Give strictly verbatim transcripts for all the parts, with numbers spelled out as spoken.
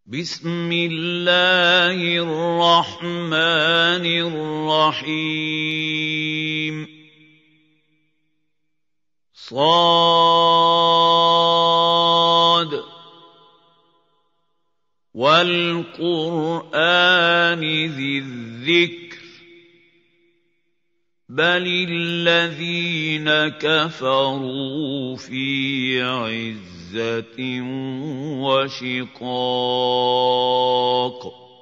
بسم الله الرحمن الرحيم صاد والقرآن ذي الذكر بل الذين كفروا في عز وشقاق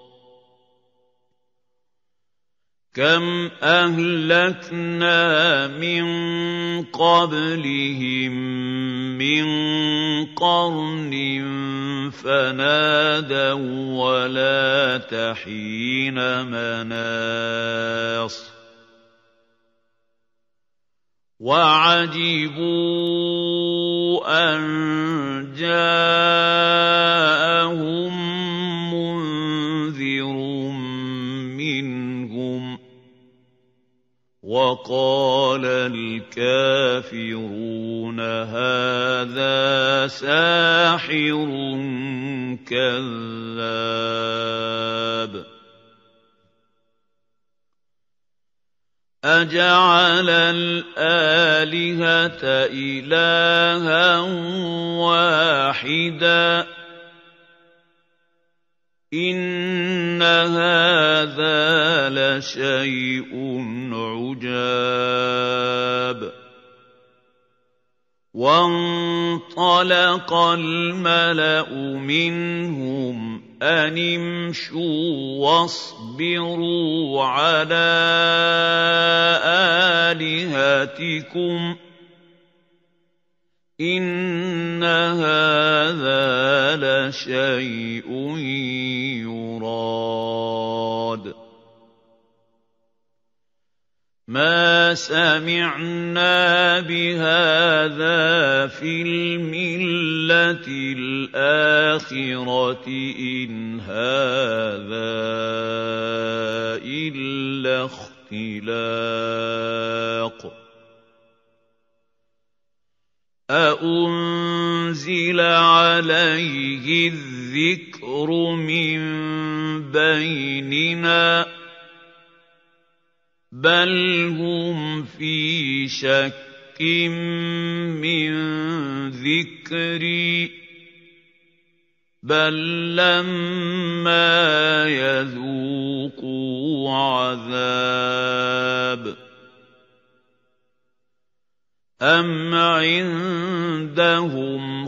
كم أهلكنا من قبلهم من قرن فنادوا ولا تحين مناص وعجبوا أن جاءهم منذر منهم وقال الكافرون هذا ساحر كذاب أجعل الآلهة إلها واحدا إن هذا لشيء عجاب وانطلق الملأ منهم أن امشوا واصبروا على آلهتكم إن هذا لشيء يراد ما سمعنا بهذا في الملة الآخرة إن هذا إلا اختلاق أأنزل عليه الذكر من بيننا بل هم في شك من ذكري بل لما يذوقوا عذاب أم عندهم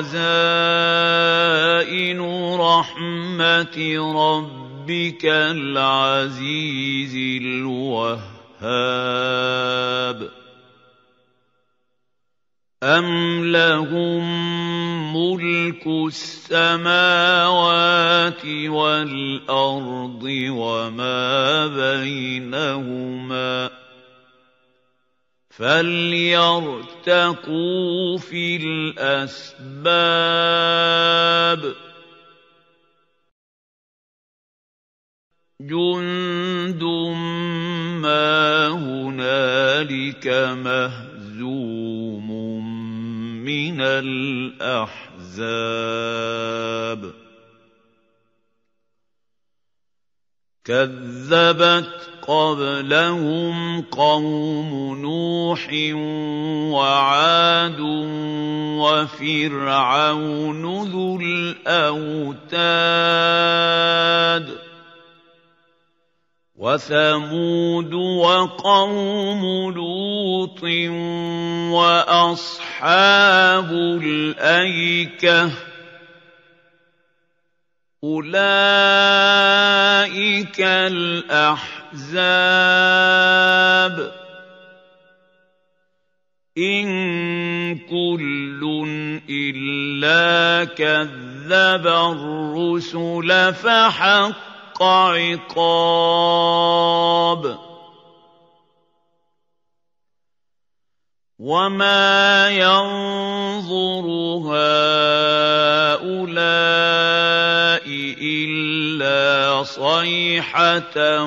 خزائن رحمة ربهم ربك العزيز الوهاب أم لهم ملك السماوات والأرض وما بينهما فليرتقوا في الأسباب جند ما هنالك مهزوم من الأحزاب كذبت قبلهم قوم نوح وعاد وفرعون ذو الأوتاد وثمود وقوم لوط وأصحاب الأيكة أولئك الأحزاب إن كل إلا كذب الرسل فحق عقاب وما ينظر هؤلاء إلا صيحة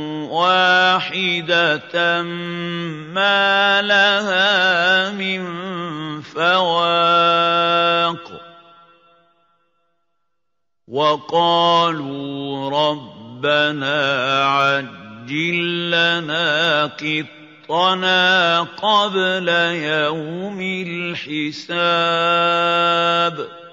واحدة ما لها من فواق وَقَالُوا رَبَّنَا عَجِّل لَّنَا قِطَّنَا قَبْلَ يَوْمِ الْحِسَابِ